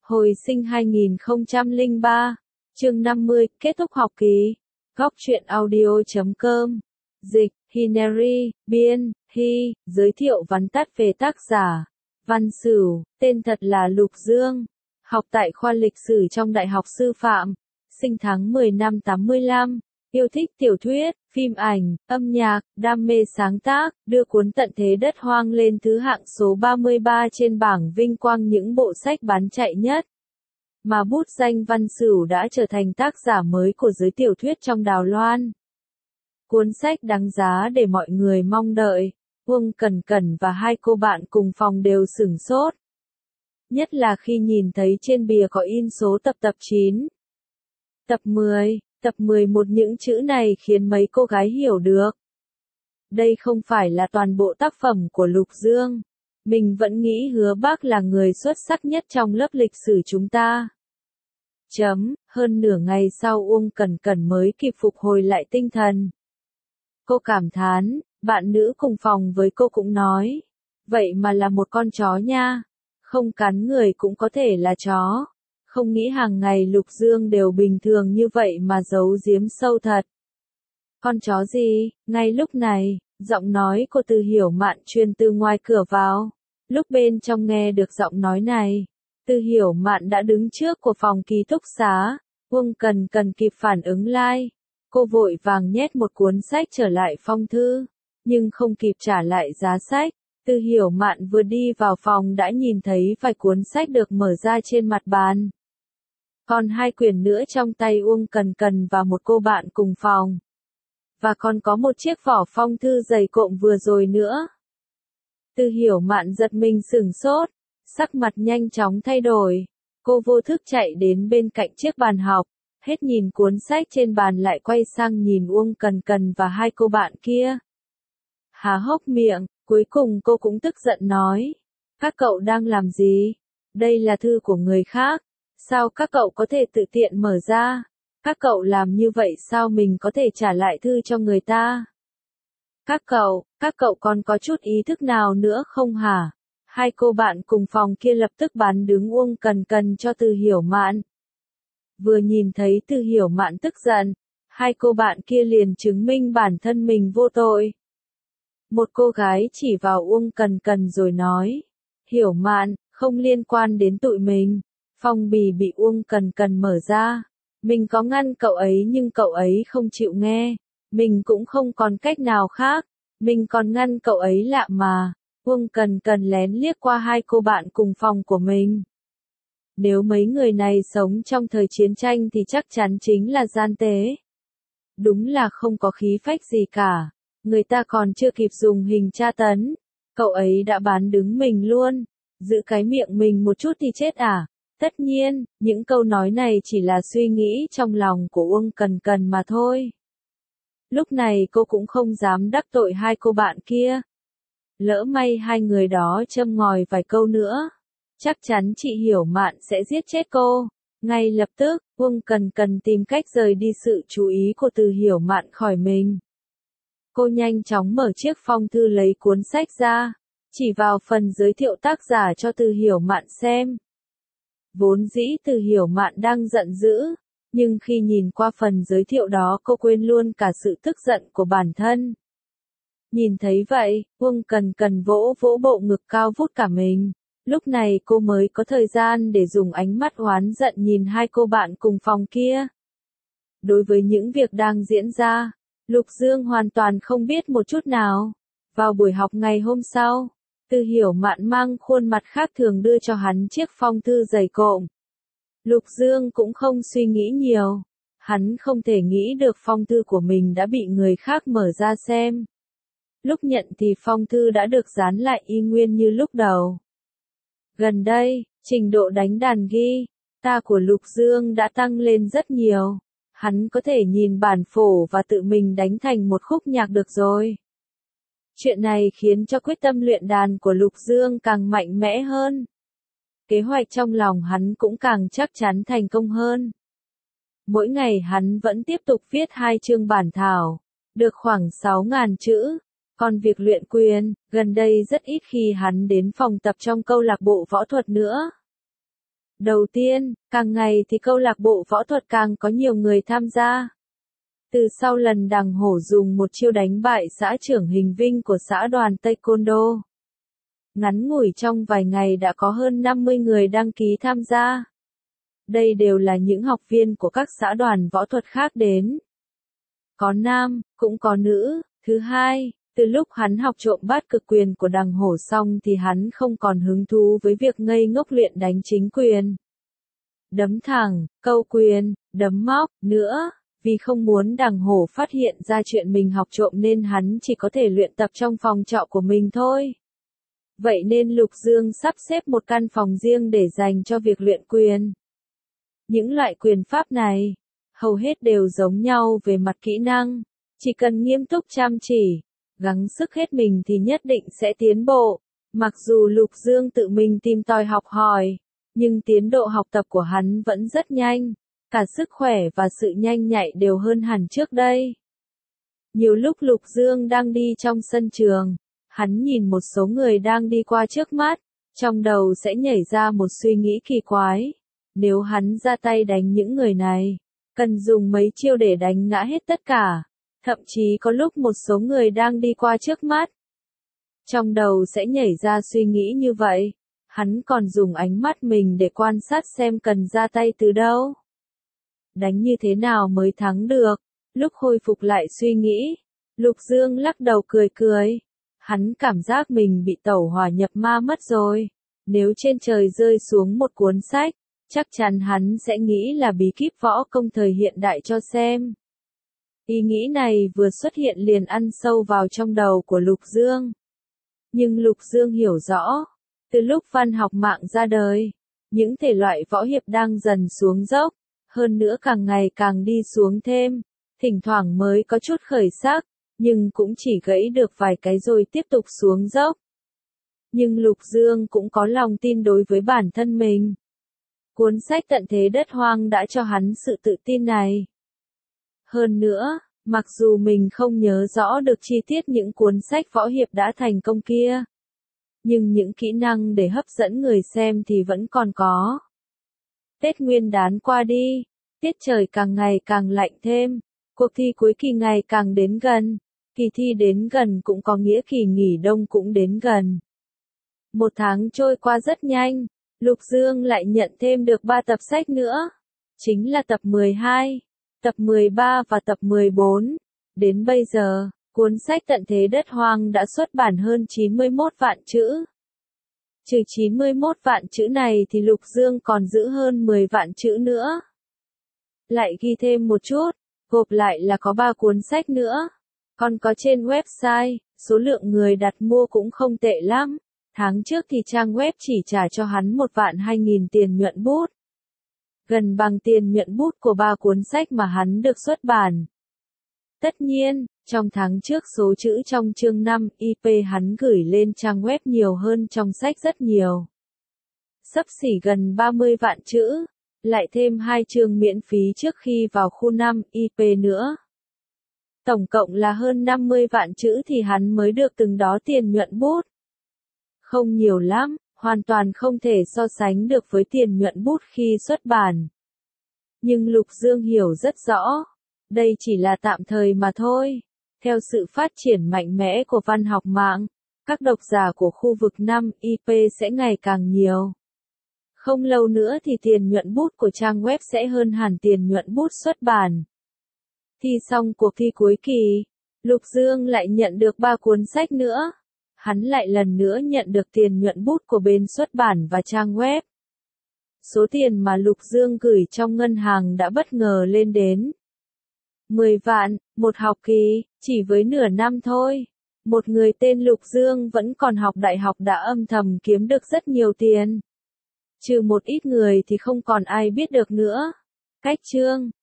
Hồi sinh 2003, chương 50, kết thúc học kỳ. Góc truyện audio.com. Dịch, Hineri, biên, Hy, giới thiệu vắn tắt về tác giả. Văn Sửu, tên thật là Lục Dương. Học tại khoa lịch sử trong Đại học Sư phạm. Sinh tháng 10 năm 85. Yêu thích tiểu thuyết, phim ảnh, âm nhạc, đam mê sáng tác, đưa cuốn Tận thế đất hoang lên thứ hạng số 33 trên bảng vinh quang những bộ sách bán chạy nhất. Mà bút danh Văn Sửu đã trở thành tác giả mới của giới tiểu thuyết trong Đào Loan. Cuốn sách đáng giá để mọi người mong đợi. Uông Cẩn Cẩn và hai cô bạn cùng phòng đều sửng sốt. Nhất là khi nhìn thấy trên bìa có in số tập 9. Tập 10, tập 11 những chữ này khiến mấy cô gái hiểu được. Đây không phải là toàn bộ tác phẩm của Lục Dương. Mình vẫn nghĩ Hứa Bác là người xuất sắc nhất trong lớp lịch sử chúng ta. Hơn nửa ngày sau Uông Cẩn Cẩn mới kịp phục hồi lại tinh thần. Cô cảm thán, bạn nữ cùng phòng với cô cũng nói. Vậy mà là một con chó nha. Không cắn người cũng có thể là chó. Không nghĩ hàng ngày Lục Dương đều bình thường như vậy mà giấu giếm sâu thật. Con chó gì? Ngay lúc này, giọng nói của Từ Hiểu Mạn truyền từ ngoài cửa vào. Lúc bên trong nghe được giọng nói này, Từ Hiểu Mạn đã đứng trước của phòng ký túc xá. Uông Cẩn Cẩn kịp phản ứng lại. Cô vội vàng nhét một cuốn sách trở lại phong thư, nhưng không kịp trả lại giá sách. Từ Hiểu Mạn vừa đi vào phòng đã nhìn thấy vài cuốn sách được mở ra trên mặt bàn. Còn hai quyển nữa trong tay Uông Cẩn Cẩn và một cô bạn cùng phòng. Và còn có một chiếc vỏ phong thư dày cộm vừa rồi nữa. Từ Hiểu Mạn giật mình sửng sốt, sắc mặt nhanh chóng thay đổi. Cô vô thức chạy đến bên cạnh chiếc bàn học, hết nhìn cuốn sách trên bàn lại quay sang nhìn Uông Cẩn Cẩn và hai cô bạn kia. Há hốc miệng, cuối cùng cô cũng tức giận nói. Các cậu đang làm gì? Đây là thư của người khác. Sao các cậu có thể tự tiện mở ra? Các cậu làm như vậy sao mình có thể trả lại thư cho người ta? Các cậu còn có chút ý thức nào nữa không hả? Hai cô bạn cùng phòng kia lập tức bán đứng Uông Cẩn Cẩn cho Từ Hiểu Mạn. Vừa nhìn thấy Từ Hiểu Mạn tức giận, hai cô bạn kia liền chứng minh bản thân mình vô tội. Một cô gái chỉ vào Uông Cẩn Cẩn rồi nói, Hiểu Mạn, không liên quan đến tụi mình. Phong bì bị Uông Cẩn Cẩn mở ra. Mình có ngăn cậu ấy nhưng cậu ấy không chịu nghe. Mình cũng không còn cách nào khác. Mình còn ngăn cậu ấy lạ mà. Uông Cẩn Cẩn lén liếc qua hai cô bạn cùng phòng của mình. Nếu mấy người này sống trong thời chiến tranh thì chắc chắn chính là gian tế. Đúng là không có khí phách gì cả. Người ta còn chưa kịp dùng hình tra tấn. Cậu ấy đã bán đứng mình luôn. Giữ cái miệng mình một chút thì chết à? Tất nhiên, những câu nói này chỉ là suy nghĩ trong lòng của Uông Cẩn Cẩn mà thôi. Lúc này cô cũng không dám đắc tội hai cô bạn kia. Lỡ may hai người đó châm ngòi vài câu nữa, chắc chắn chị Hiểu Mạn sẽ giết chết cô. Ngay lập tức, Uông Cẩn Cẩn tìm cách rời đi sự chú ý của Từ Hiểu Mạn khỏi mình. Cô nhanh chóng mở chiếc phong thư lấy cuốn sách ra, chỉ vào phần giới thiệu tác giả cho Từ Hiểu Mạn xem. Vốn dĩ Từ Hiểu Mạn đang giận dữ, nhưng khi nhìn qua phần giới thiệu đó cô quên luôn cả sự tức giận của bản thân. Nhìn thấy vậy, Uông Cẩn Cẩn vỗ vỗ bộ ngực cao vút cả mình. Lúc này cô mới có thời gian để dùng ánh mắt oán giận nhìn hai cô bạn cùng phòng kia. Đối với những việc đang diễn ra, Lục Dương hoàn toàn không biết một chút nào. Vào buổi học ngày hôm sau, Từ Hiểu Mạn mang khuôn mặt khác thường đưa cho hắn chiếc phong thư dày cộm. Lục Dương cũng không suy nghĩ nhiều. Hắn không thể nghĩ được phong thư của mình đã bị người khác mở ra xem. Lúc nhận thì phong thư đã được dán lại y nguyên như lúc đầu. Gần đây, trình độ đánh đàn guitar của Lục Dương đã tăng lên rất nhiều. Hắn có thể nhìn bản phổ và tự mình đánh thành một khúc nhạc được rồi. Chuyện này khiến cho quyết tâm luyện đàn của Lục Dương càng mạnh mẽ hơn. Kế hoạch trong lòng hắn cũng càng chắc chắn thành công hơn. Mỗi ngày hắn vẫn tiếp tục viết 2 chương bản thảo, được khoảng 6.000 chữ. Còn việc luyện quyền, gần đây rất ít khi hắn đến phòng tập trong câu lạc bộ võ thuật nữa. Đầu tiên, càng ngày thì câu lạc bộ võ thuật càng có nhiều người tham gia. Từ sau lần Đằng Hổ dùng một chiêu đánh bại xã trưởng Hình Vinh của xã đoàn Taekwondo, ngắn ngủi trong vài ngày đã có hơn 50 người đăng ký tham gia. Đây đều là những học viên của các xã đoàn võ thuật khác đến. Có nam, cũng có nữ. Thứ hai, từ lúc hắn học trộm bát cực quyền của Đằng Hổ xong thì hắn không còn hứng thú với việc ngây ngốc luyện đánh chính quyền, đấm thẳng, câu quyền, đấm móc nữa. Vì không muốn Đằng Hổ phát hiện ra chuyện mình học trộm nên hắn chỉ có thể luyện tập trong phòng trọ của mình thôi. Vậy nên Lục Dương sắp xếp một căn phòng riêng để dành cho việc luyện quyền. Những loại quyền pháp này, hầu hết đều giống nhau về mặt kỹ năng. Chỉ cần nghiêm túc chăm chỉ, gắng sức hết mình thì nhất định sẽ tiến bộ. Mặc dù Lục Dương tự mình tìm tòi học hỏi, nhưng tiến độ học tập của hắn vẫn rất nhanh. Cả sức khỏe và sự nhanh nhạy đều hơn hẳn trước đây. Nhiều lúc Lục Dương đang đi trong sân trường, hắn nhìn một số người đang đi qua trước mắt, trong đầu sẽ nhảy ra một suy nghĩ kỳ quái. Nếu hắn ra tay đánh những người này, cần dùng mấy chiêu để đánh ngã hết tất cả. Thậm chí có lúc một số người đang đi qua trước mắt, trong đầu sẽ nhảy ra suy nghĩ như vậy. Hắn còn dùng ánh mắt mình để quan sát xem cần ra tay từ đâu, đánh như thế nào mới thắng được. Lúc hồi phục lại suy nghĩ, Lục Dương lắc đầu cười cười. Hắn cảm giác mình bị tẩu hỏa nhập ma mất rồi. Nếu trên trời rơi xuống một cuốn sách, chắc chắn hắn sẽ nghĩ là bí kíp võ công thời hiện đại cho xem. Ý nghĩ này vừa xuất hiện liền ăn sâu vào trong đầu của Lục Dương. Nhưng Lục Dương hiểu rõ, từ lúc văn học mạng ra đời, những thể loại võ hiệp đang dần xuống dốc, hơn nữa càng ngày càng đi xuống thêm, thỉnh thoảng mới có chút khởi sắc, nhưng cũng chỉ gãy được vài cái rồi tiếp tục xuống dốc. Nhưng Lục Dương cũng có lòng tin đối với bản thân mình. Cuốn sách Tận Thế Đất Hoang đã cho hắn sự tự tin này. Hơn nữa, mặc dù mình không nhớ rõ được chi tiết những cuốn sách võ hiệp đã thành công kia, nhưng những kỹ năng để hấp dẫn người xem thì vẫn còn có. Tết Nguyên đán qua đi, tiết trời càng ngày càng lạnh thêm, cuộc thi cuối kỳ ngày càng đến gần, kỳ thi đến gần cũng có nghĩa kỳ nghỉ đông cũng đến gần. Một tháng trôi qua rất nhanh, Lục Dương lại nhận thêm được 3 tập sách nữa, chính là tập 12, tập 13 và tập 14. Đến bây giờ, cuốn sách Tận Thế Đất Hoang đã xuất bản hơn 91 vạn chữ. Trừ 91 vạn chữ này thì Lục Dương còn giữ hơn 10 vạn chữ nữa. Lại ghi thêm một chút, gộp lại là có 3 cuốn sách nữa. Còn có trên website, số lượng người đặt mua cũng không tệ lắm. Tháng trước thì trang web chỉ trả cho hắn 1.200.000 tiền nhuận bút. Gần bằng tiền nhuận bút của 3 cuốn sách mà hắn được xuất bản. Tất nhiên, trong tháng trước số chữ trong chương 5 IP hắn gửi lên trang web nhiều hơn trong sách rất nhiều. Xấp xỉ gần 30 vạn chữ, lại thêm 2 chương miễn phí trước khi vào khu 5 IP nữa. Tổng cộng là hơn 50 vạn chữ thì hắn mới được từng đó tiền nhuận bút. Không nhiều lắm, hoàn toàn không thể so sánh được với tiền nhuận bút khi xuất bản. Nhưng Lục Dương hiểu rất rõ, đây chỉ là tạm thời mà thôi. Theo sự phát triển mạnh mẽ của văn học mạng, các độc giả của khu vực 5 IP sẽ ngày càng nhiều. Không lâu nữa thì tiền nhuận bút của trang web sẽ hơn hẳn tiền nhuận bút xuất bản. Thi xong cuộc thi cuối kỳ, Lục Dương lại nhận được 3 cuốn sách nữa. Hắn lại lần nữa nhận được tiền nhuận bút của bên xuất bản và trang web. Số tiền mà Lục Dương gửi trong ngân hàng đã bất ngờ lên đến 10 vạn, một học kỳ, chỉ với nửa năm thôi. Một người tên Lục Dương vẫn còn học đại học đã âm thầm kiếm được rất nhiều tiền. Trừ một ít người thì không còn ai biết được nữa. Cách chương